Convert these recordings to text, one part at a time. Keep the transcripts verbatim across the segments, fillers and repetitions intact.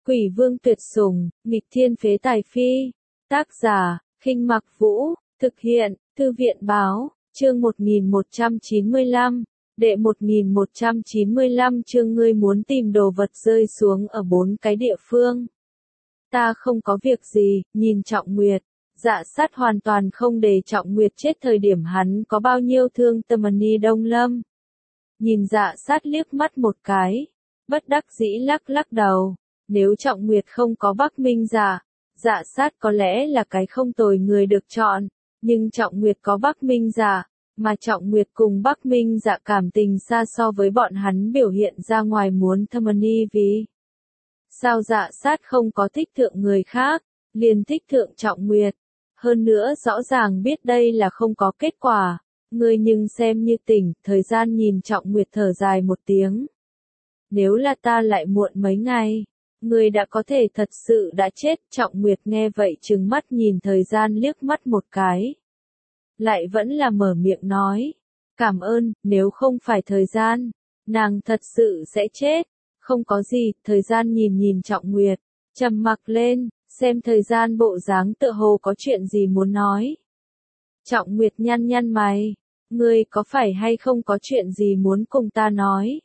Quỷ vương tuyệt sủng, nghịch thiên phế tài phi. Tác giả, Khinh Mặc Vũ, thực hiện, Thư viện báo, chương một nghìn một trăm chín mươi lăm, đệ một nghìn một trăm chín mươi lăm chương ngươi muốn tìm đồ vật rơi xuống ở bốn cái địa phương. Ta không có việc gì, nhìn Trọng Nguyệt. Dạ sát hoàn toàn không để Trọng Nguyệt chết thời điểm hắn có bao nhiêu thương tâm ni Đông Lâm. Nhìn dạ sát liếc mắt một cái, bất đắc dĩ lắc lắc đầu. Nếu Trọng Nguyệt không có Bắc Minh Dạ, dạ sát có lẽ là cái không tồi người được chọn, nhưng Trọng Nguyệt có Bắc Minh Dạ, mà Trọng Nguyệt cùng Bắc Minh Dạ cảm tình xa so với bọn hắn biểu hiện ra ngoài muốn thâm ni vì. Sao dạ sát không có thích thượng người khác, liền thích thượng Trọng Nguyệt, hơn nữa rõ ràng biết đây là không có kết quả, ngươi nhưng xem như tỉnh, thời gian nhìn Trọng Nguyệt thở dài một tiếng. Nếu là ta lại muộn mấy ngày, ngươi đã có thể thật sự đã chết. Trọng Nguyệt nghe vậy trừng mắt nhìn thời gian liếc mắt một cái. Lại vẫn là mở miệng nói. Cảm ơn, nếu không phải thời gian, nàng thật sự sẽ chết. Không có gì, thời gian nhìn nhìn Trọng Nguyệt, trầm mặc lên, xem thời gian bộ dáng tựa hồ có chuyện gì muốn nói. Trọng Nguyệt nhăn nhăn mày, ngươi có phải hay không có chuyện gì muốn cùng ta nói?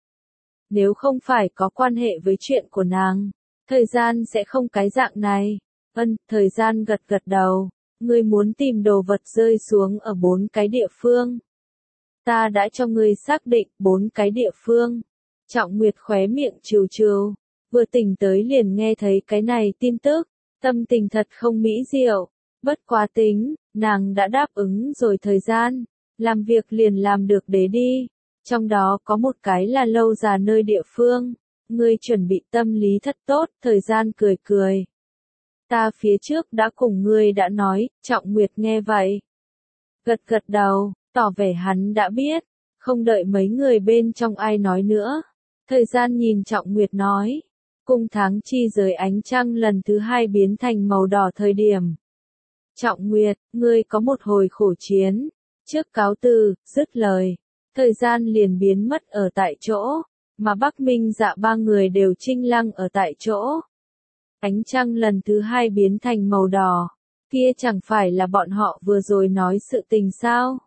Nếu không phải có quan hệ với chuyện của nàng, thời gian sẽ không cái dạng này. Ân, thời gian gật gật đầu, ngươi muốn tìm đồ vật rơi xuống ở bốn cái địa phương. Ta đã cho ngươi xác định bốn cái địa phương. Trọng Nguyệt khóe miệng trừ trừ, vừa tỉnh tới liền nghe thấy cái này tin tức, tâm tình thật không mỹ diệu, bất quá tính, nàng đã đáp ứng rồi thời gian, làm việc liền làm được để đi. Trong đó có một cái là lâu già nơi địa phương, ngươi chuẩn bị tâm lý thật tốt. Thời gian cười cười. Ta phía trước đã cùng ngươi đã nói. Trọng Nguyệt nghe vậy, gật gật đầu, tỏ vẻ hắn đã biết, không đợi mấy người bên trong ai nói nữa. Thời gian nhìn Trọng Nguyệt nói, cung tháng chi giới ánh trăng lần thứ hai biến thành màu đỏ thời điểm. Trọng Nguyệt, ngươi có một hồi khổ chiến, trước cáo từ, dứt lời. Thời gian liền biến mất ở tại chỗ, mà Bắc Minh Dạ ba người đều trinh lăng ở tại chỗ. Ánh trăng lần thứ hai biến thành màu đỏ, kia chẳng phải là bọn họ vừa rồi nói sự tình sao?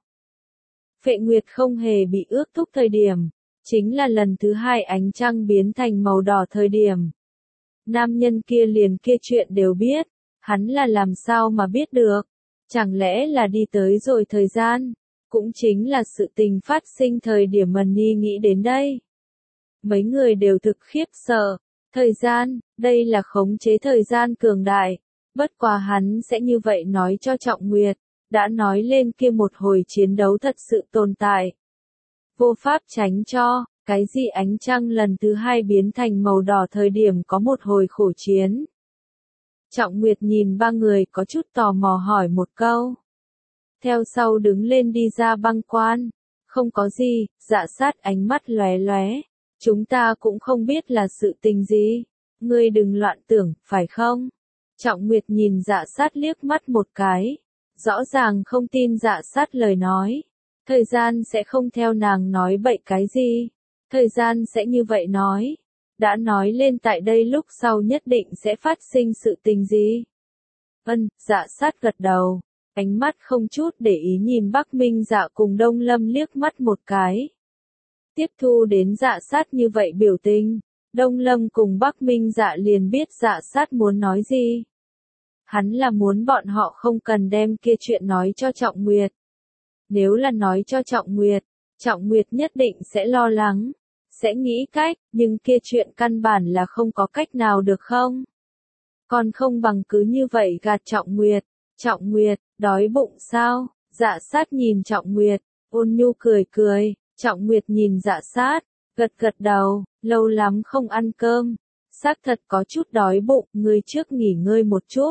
Phệ Nguyệt không hề bị ước thúc thời điểm, chính là lần thứ hai ánh trăng biến thành màu đỏ thời điểm. Nam nhân kia liền kia chuyện đều biết, hắn là làm sao mà biết được? Chẳng lẽ là đi tới rồi thời gian? Cũng chính là sự tình phát sinh thời điểm Mần Nhi nghĩ đến đây. Mấy người đều thực khiếp sợ. Thời gian, đây là khống chế thời gian cường đại. Bất quá hắn sẽ như vậy nói cho Trọng Nguyệt, đã nói lên kia một hồi chiến đấu thật sự tồn tại. Vô pháp tránh cho, cái gì ánh trăng lần thứ hai biến thành màu đỏ thời điểm có một hồi khổ chiến. Trọng Nguyệt nhìn ba người có chút tò mò hỏi một câu. Theo sau đứng lên đi ra băng quan. Không có gì, dạ sát ánh mắt lóe lóe. Chúng ta cũng không biết là sự tình gì. Ngươi đừng loạn tưởng, phải không? Trọng Nguyệt nhìn dạ sát liếc mắt một cái. Rõ ràng không tin dạ sát lời nói. Thời gian sẽ không theo nàng nói bậy cái gì. Thời gian sẽ như vậy nói. Đã nói lên tại đây lúc sau nhất định sẽ phát sinh sự tình gì. Ân, dạ sát gật đầu. Ánh mắt không chút để ý nhìn Bắc Minh Dạ cùng Đông Lâm liếc mắt một cái. Tiếp thu đến dạ sát như vậy biểu tình, Đông Lâm cùng Bắc Minh Dạ liền biết dạ sát muốn nói gì. Hắn là muốn bọn họ không cần đem kia chuyện nói cho Trọng Nguyệt. Nếu là nói cho Trọng Nguyệt, Trọng Nguyệt nhất định sẽ lo lắng, sẽ nghĩ cách, nhưng kia chuyện căn bản là không có cách nào được không? Còn không bằng cứ như vậy gạt Trọng Nguyệt. Trọng Nguyệt, đói bụng sao? Dạ sát nhìn Trọng Nguyệt, ôn nhu cười cười. Trọng Nguyệt nhìn dạ sát, gật gật đầu, lâu lắm không ăn cơm. Xác thật có chút đói bụng, ngươi trước nghỉ ngơi một chút.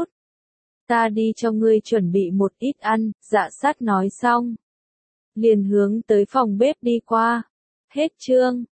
Ta đi cho ngươi chuẩn bị một ít ăn. Dạ sát nói xong, liền hướng tới phòng bếp đi qua. Hết chương.